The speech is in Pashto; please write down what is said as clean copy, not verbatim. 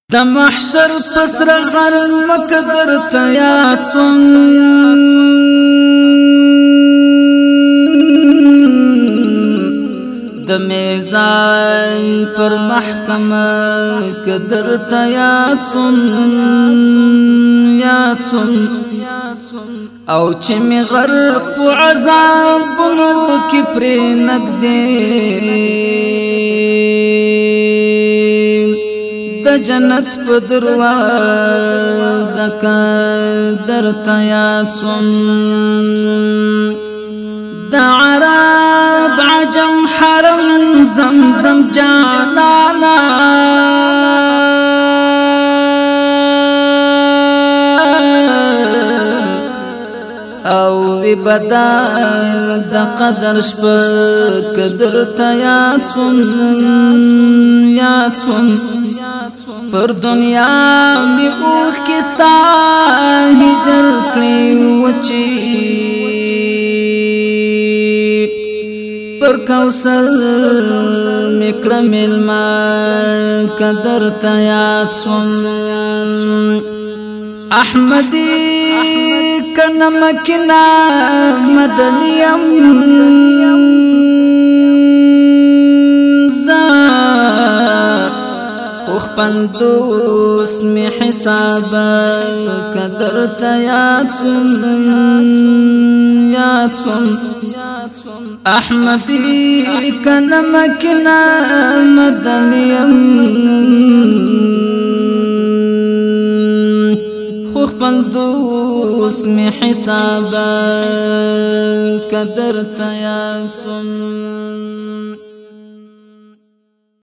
د محشر پسر غر مقدر تیاد سن د میزان پر محکمه قدر تیاد سن یاد سن او چې می غرق په عذابونو کې پرې نګدې جنت په دروازه قدر تیاد سن د عرب عجم حرم زمزم جانانا او بدا د قدر شپه قدر تیاد سن یاد سن پر دنیا می اوخ کستا هجر کړي وچی پر کوثر میکړه ملما قدر تیاد سن احمدی کنا مکنا مدنیم خپل دوست می حساب قدر تیاد سن یاد سن احمدی کنا مکنا مدنیم خپل دوست می حساب قدر تیاد سن